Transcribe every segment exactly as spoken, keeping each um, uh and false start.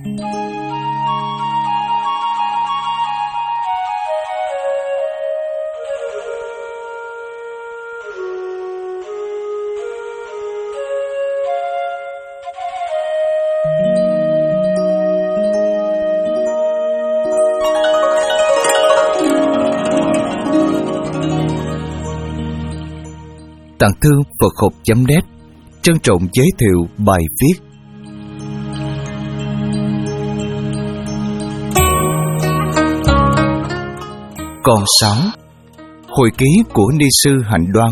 Tặng thư Phật học chấm net trân trọng giới thiệu bài viết Con sáo, hồi ký của ni sư Hạnh Đoan.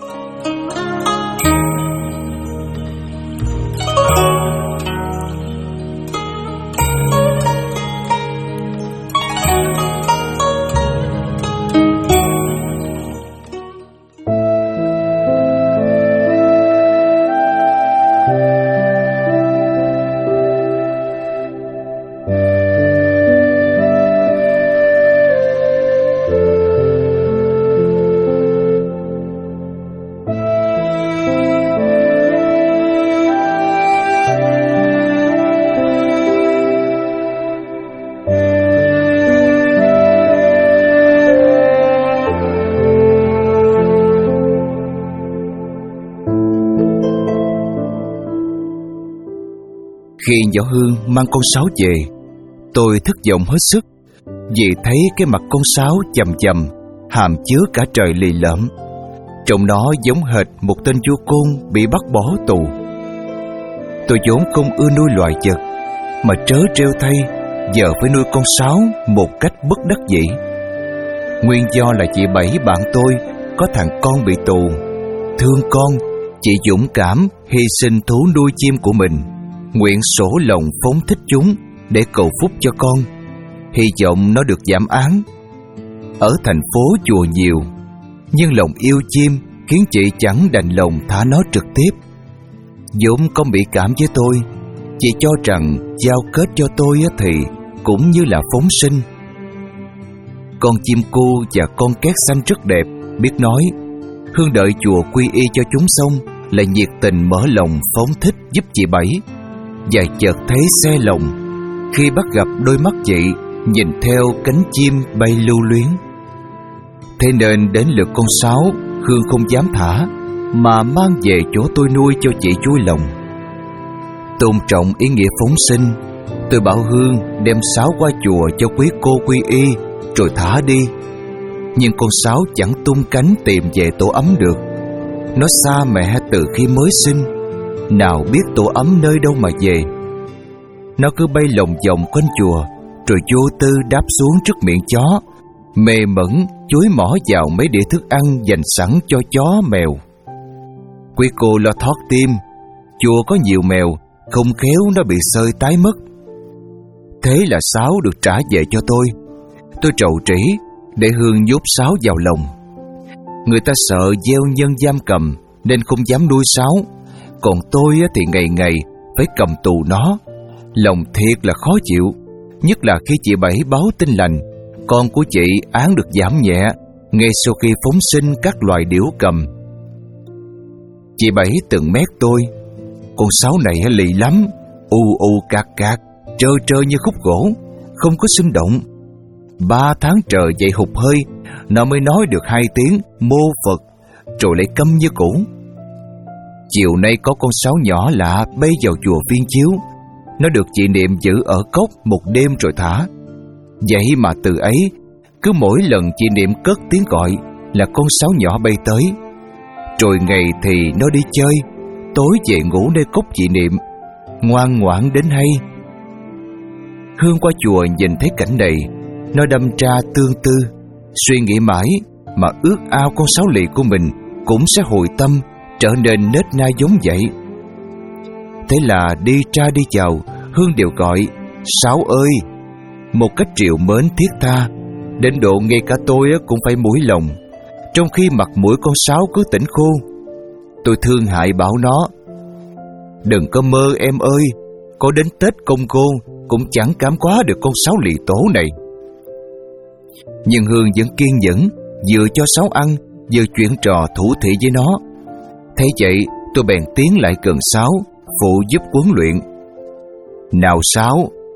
Khi Nhỏ Hương mang con sáo về, tôi thất vọng hết sức vì thấy cái mặt con sáo chằm chằm, hàm chứa cả trời lì lợm. Trông nó giống hệt một tên vua côn bị bắt bỏ tù. Tôi vốn không ưa nuôi loài vật, mà trớ trêu thay giờ phải nuôi con sáo một cách bất đắc dĩ. Nguyên do là chị Bảy bạn tôi có thằng con bị tù. Thương con, chị dũng cảm hy sinh thú nuôi chim của mình, nguyện sổ lòng phóng thích chúng để cầu phúc cho con, hy vọng nó được giảm án. Ở thành phố chùa nhiều, nhưng lòng yêu chim khiến chị chẳng đành lòng thả nó trực tiếp. vốn không bị cảm với tôi, chị cho rằng giao kết cho tôi thì cũng như là phóng sinh. Con chim cu và con két xanh rất đẹp, biết nói. Hương đợi chùa quy y cho chúng xong, lại nhiệt tình mở lòng phóng thích giúp chị Bảy. Và chợt thấy xe lòng khi bắt gặp đôi mắt chị nhìn theo cánh chim bay lưu luyến. Thế nên đến lượt con sáo, Hương không dám thả, mà mang về chỗ tôi nuôi cho chị vui lòng. Tôn trọng ý nghĩa phóng sinh, tôi bảo Hương đem sáo qua chùa cho quý cô quy y rồi thả đi. Nhưng con sáo chẳng tung cánh tìm về tổ ấm được. Nó xa mẹ từ khi mới sinh, nào biết tổ ấm nơi đâu mà về. Nó cứ bay lòng vòng quanh chùa, rồi vô tư đáp xuống trước miệng chó, mê mẩn chúi mỏ vào mấy đĩa thức ăn dành sẵn cho chó mèo. Quý cô lo thoát tim, chùa có nhiều mèo, không khéo nó bị xơi tái mất. Thế là sáo được trả về cho tôi. Tôi trầu trĩ để Hương nhốt sáo vào lòng. Người ta sợ gieo nhân giam cầm nên không dám nuôi sáo, còn tôi thì ngày ngày phải cầm tù nó. Lòng thiệt là khó chịu, nhất là khi chị Bảy báo tin lành con của chị án được giảm nhẹ ngay sau khi phóng sinh các loài điểu cầm. Chị Bảy từng mét tôi: con sáo này lì lắm, u u cạc cạc, trơ trơ như khúc gỗ, không có sinh động. Ba tháng trời dậy hụt hơi, nó mới nói được hai tiếng mô Phật, rồi lại câm như cũ. Chiều nay có con sáo nhỏ lạ bay vào chùa Viên Chiếu. Nó được chị Niệm giữ ở cốc một đêm rồi thả. Vậy mà từ ấy, cứ mỗi lần chị Niệm cất tiếng gọi là con sáo nhỏ bay tới. Rồi ngày thì nó đi chơi, tối về ngủ nơi cốc chị Niệm, ngoan ngoãn đến hay. Hương qua chùa nhìn thấy cảnh này, nó đâm ra tương tư, suy nghĩ mãi mà ước ao con sáo lì của mình cũng sẽ hồi tâm, trở nên nết na giống vậy. Thế là đi ra đi vào, Hương đều gọi sáo ơi, một cách trìu mến thiết tha, đến độ ngay cả tôi cũng phải mũi lòng, trong khi mặt mũi con sáo cứ tỉnh khô. Tôi thương hại bảo nó: đừng có mơ em ơi, có đến Tết Công Cô cũng chẳng cảm quá được con sáo lì tổ này. Nhưng Hương vẫn kiên nhẫn, vừa cho sáo ăn, vừa chuyện trò thủ thị với nó. Thế vậy tôi bèn tiến lại gần sáo, phụ giúp huấn luyện. Nào sáo,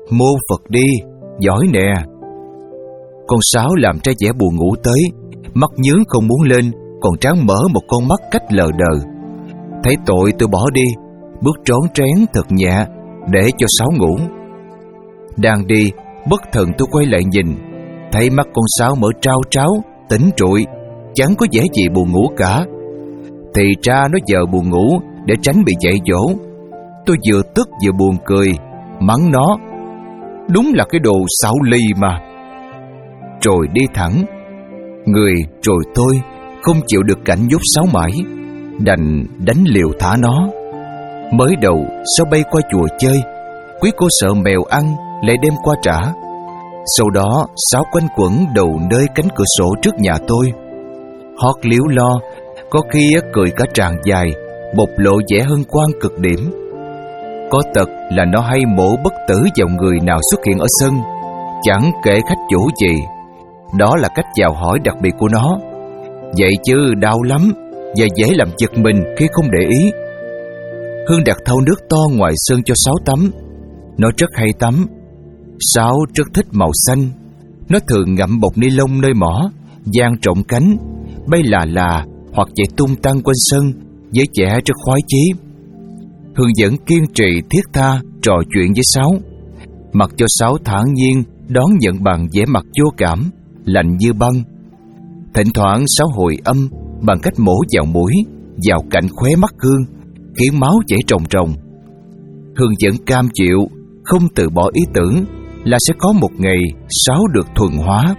Mô Phật đi, giỏi nè. Con sáo làm ra vẻ buồn ngủ tới, mắt nhướng không muốn lên, còn tráng mở một con mắt cách lờ đờ. Thấy tội tôi bỏ đi, bước trón trén thật nhẹ để cho sáo ngủ. Đang đi, bất thần tôi quay lại nhìn, thấy mắt con sáo mở trao tráo, tỉnh trụi, chẳng có vẻ gì buồn ngủ cả. Thì ra nó giờ buồn ngủ để tránh bị dạy dỗ. Tôi vừa tức vừa buồn cười, mắng nó: đúng là cái đồ xạo ly mà. Rồi đi thẳng. Người rồi tôi không chịu được cảnh dốt sáo mãi, đành đánh liều thả nó. Mới đầu sáo bay qua chùa chơi, quý cô sợ mèo ăn lại đem qua trả. Sau đó sáo quanh quẩn đầu nơi cánh cửa sổ trước nhà tôi, hót líu lo, có khi cười cả tràng dài, bộc lộ vẻ hân hoan cực điểm. Có tật là nó hay mổ bất tử vào người nào xuất hiện ở sân, chẳng kể khách chủ gì. Đó là cách chào hỏi đặc biệt của nó. Vậy chứ đau lắm và dễ làm giật mình khi không để ý. Hương đặt thau nước to ngoài sân cho sáo tắm. Nó rất hay tắm. Sáo rất thích màu xanh. Nó thường ngậm bọc ni lông nơi mỏ, dang rộng cánh, bay là là hoặc chạy tung tăng quanh sân với vẻ rất khoái chí. Hương vẫn kiên trì thiết tha trò chuyện với sáo, mặc cho sáo thản nhiên đón nhận bằng vẻ mặt vô cảm, lạnh như băng. Thỉnh thoảng sáo hồi âm bằng cách mổ vào mũi, vào cạnh khóe mắt Hương, khiến máu chảy ròng ròng. Hương vẫn cam chịu, không từ bỏ ý tưởng là sẽ có một ngày sáo được thuần hóa.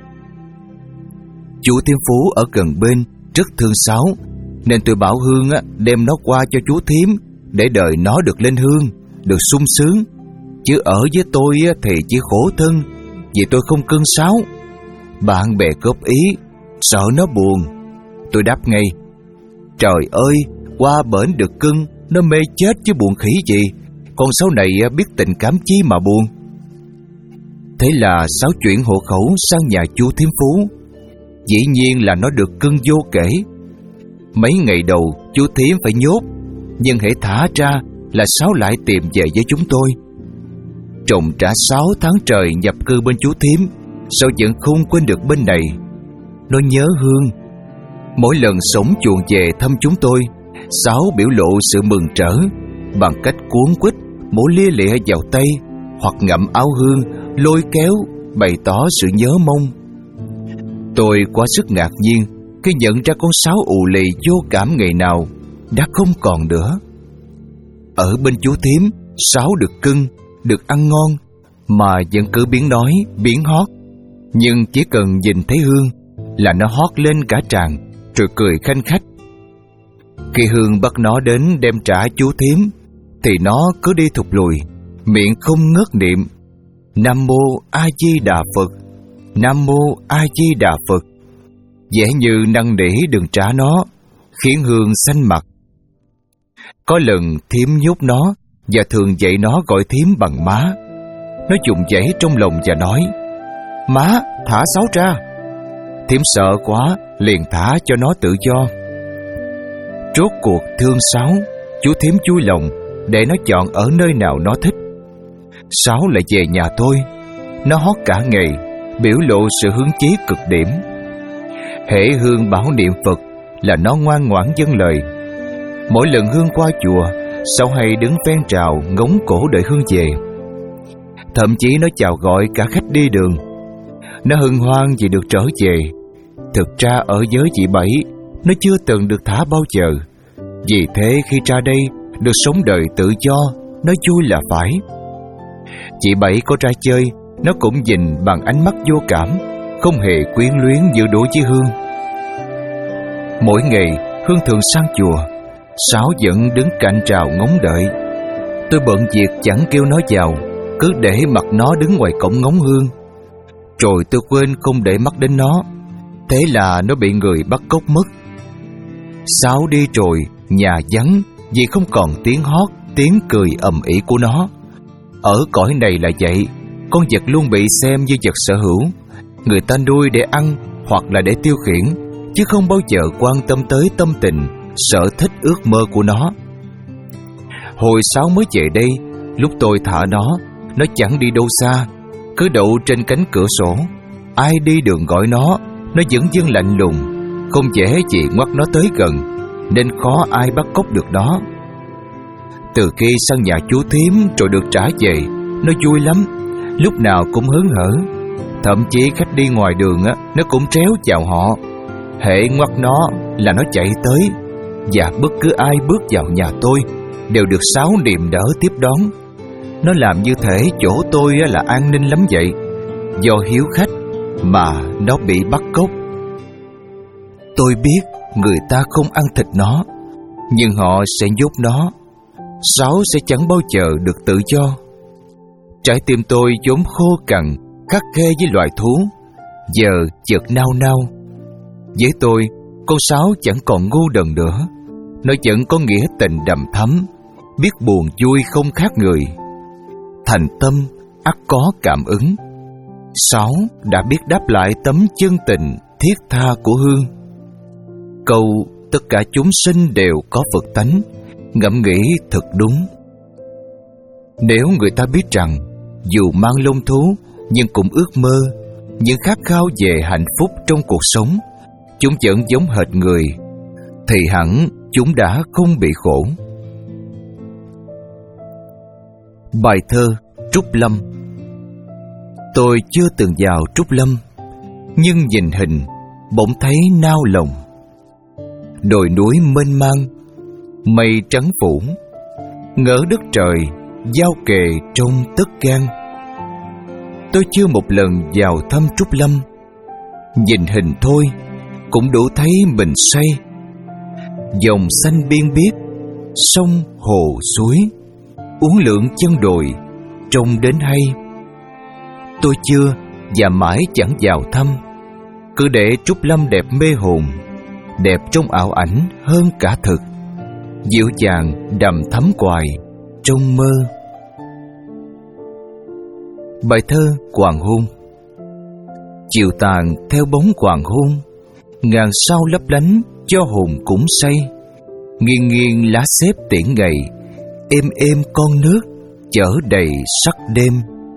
Chú Thiên Phú ở gần bên rất thương sáo, nên tôi bảo Hương đem nó qua cho chú Thím để đời nó được lên hương, được sung sướng. Chứ ở với tôi thì chỉ khổ thân, vì tôi không cưng sáo. Bạn bè góp ý, sợ nó buồn. Tôi đáp ngay: trời ơi, qua bển được cưng, nó mê chết chứ buồn khỉ gì. Con sáo này biết tình cảm chi mà buồn. Thế là sáo chuyển hộ khẩu sang nhà chú Thiếm Phú. Dĩ nhiên là nó được cưng vô kể. Mấy ngày đầu chú Thiếm phải nhốt, nhưng hễ thả ra là sáo lại tìm về với chúng tôi. Trồng trả sáu tháng trời nhập cư bên chú Thiếm, sao vẫn không quên được bên này. Nó nhớ Hương. Mỗi lần sống chuồn về thăm chúng tôi, sáo biểu lộ sự mừng trở bằng cách cuốn quýt mổ lia lịa vào tay, hoặc ngậm áo Hương lôi kéo bày tỏ sự nhớ mong. Tôi quá sức ngạc nhiên khi nhận ra con sáo ù lì vô cảm ngày nào đã không còn nữa. Ở bên chú Thiếm, sáo được cưng, được ăn ngon, mà vẫn cứ biến nói, biến hót. Nhưng chỉ cần nhìn thấy Hương là nó hót lên cả tràng, rồi cười khanh khách. Khi Hương bắt nó đến đem trả chú Thiếm, thì nó cứ đi thụt lùi, miệng không ngớt niệm: Nam Mô A Di Đà Phật, Nam Mô A Di Đà Phật. Vẻ như năn nỉ đừng trả nó, khiến Hương xanh mặt. Có lần Thiếm nhốt nó và thường dạy nó gọi Thiếm bằng má. Nó dùng dãy trong lòng và nói: Má, thả sáo ra. Thiếm sợ quá, liền thả cho nó tự do. Rốt cuộc thương sáo, chú Thiếm vui lòng để nó chọn ở nơi nào nó thích. Sáo lại về nhà tôi. Nó hót cả ngày, biểu lộ sự hứng chí cực điểm. Hễ Hương bảo niệm Phật là nó ngoan ngoãn vâng lời. Mỗi lần Hương qua chùa, Sáo hay đứng ven trào ngóng cổ đợi Hương về. Thậm chí nó chào gọi cả khách đi đường. Nó hân hoan vì được trở về. Thực ra ở giới chị Bảy, nó chưa từng được thả bao giờ. Vì thế khi ra đây được sống đời tự do, nó vui là phải. Chị Bảy có ra chơi, nó cũng nhìn bằng ánh mắt vô cảm, không hề quyến luyến như đối với Hương. Mỗi ngày Hương thường sang chùa, Sáo vẫn đứng cạnh trào ngóng đợi. Tôi bận việc chẳng kêu nó vào, cứ để mặc nó đứng ngoài cổng ngóng Hương. Rồi tôi quên không để mắt đến nó, thế là nó bị người bắt cóc mất. Sáo đi rồi, nhà vắng vì không còn tiếng hót, tiếng cười ầm ĩ của nó. Ở cõi này là vậy, con vật luôn bị xem như vật sở hữu, người ta nuôi để ăn hoặc là để tiêu khiển, chứ không bao giờ quan tâm tới tâm tình, sở thích ước mơ của nó. Hồi Sáo mới về đây, lúc tôi thả nó, Nó chẳng đi đâu xa, cứ đậu trên cánh cửa sổ. Ai đi đường gọi nó, nó vẫn dưng lạnh lùng, không dễ gì ngoắt nó tới gần, nên khó ai bắt cóc được nó. Từ khi sang nhà chú thím rồi được trả về, nó vui lắm, lúc nào cũng hớn hở. Thậm chí khách đi ngoài đường á, nó cũng tréo chào họ. Hễ ngoắt nó là nó chạy tới, và bất cứ ai bước vào nhà tôi đều được sáu niềm đỡ tiếp đón. Nó làm như thể chỗ tôi là an ninh lắm vậy. Do hiếu khách mà nó bị bắt cóc. Tôi biết người ta không ăn thịt nó, nhưng họ sẽ nhốt nó. Sáu sẽ chẳng bao giờ được tự do. Trái tim tôi vốn khô cằn, khắt khe với loài thú, giờ chợt nao nao. Với tôi, con Sáu chẳng còn ngu đần nữa. Nó vẫn có nghĩa tình đầm thắm, biết buồn vui không khác người. Thành tâm ắt có cảm ứng. Sáu đã biết đáp lại tấm chân tình thiết tha của Hương. Câu tất cả chúng sinh đều có Phật tánh, ngẫm nghĩ thật đúng. Nếu người ta biết rằng dù mang lông thú nhưng cũng ước mơ những khát khao về hạnh phúc trong cuộc sống, chúng vẫn giống hệt người, thì hẳn chúng đã không bị khổ. Bài thơ Trúc Lâm. Tôi chưa từng vào Trúc Lâm, nhưng nhìn hình bỗng thấy nao lòng. Đồi núi mênh mang, mây trắng phủ, ngỡ đất trời giao kề trong tất gan. Tôi chưa một lần vào thăm Trúc Lâm, nhìn hình thôi cũng đủ thấy mình say. Dòng xanh biên biếc, sông hồ suối, uốn lượn chân đồi, trông đến hay. Tôi chưa và mãi chẳng vào thăm, cứ để Trúc Lâm đẹp mê hồn, đẹp trong ảo ảnh hơn cả thực, dịu dàng đầm thắm hoài trong mơ. Bài thơ Hoàng hôn. Chiều tàn theo bóng hoàng hôn, ngàn sao lấp lánh cho hồn cũng say. Nghiêng nghiêng lá xếp tiễn ngày, êm êm con nước chở đầy sắc đêm.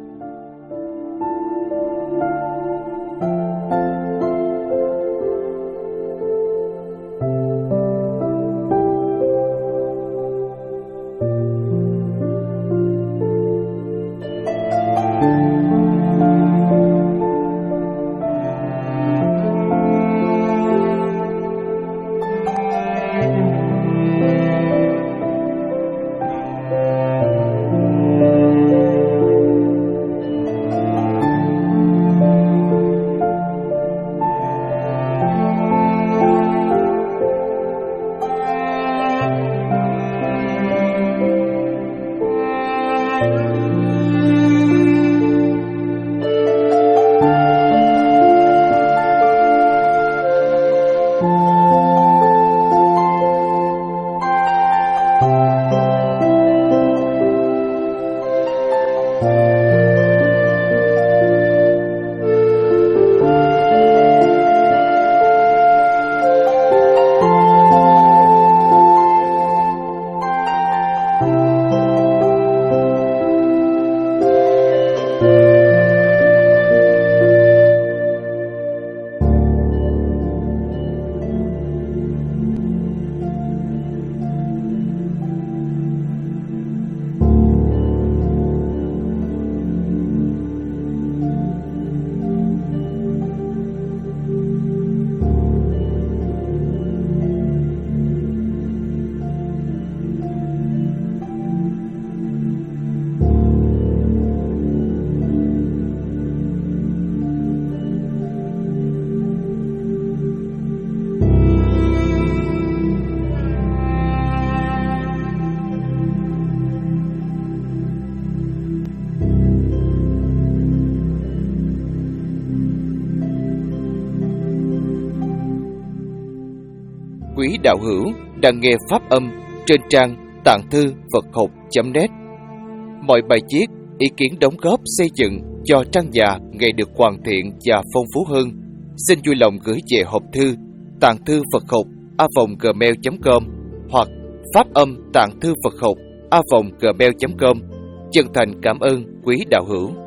Quý đạo hữu đang nghe pháp âm trên trang tạng thư Phật học chấm net. Mọi bài viết, ý kiến đóng góp xây dựng cho trang nhà ngày được hoàn thiện và phong phú hơn, xin vui lòng gửi về hộp thư tạng thư Phật học a vòng gmail chấm com hoặc pháp âm tạng thư Phật học a vòng gmail chấm com Chân thành cảm ơn quý đạo hữu.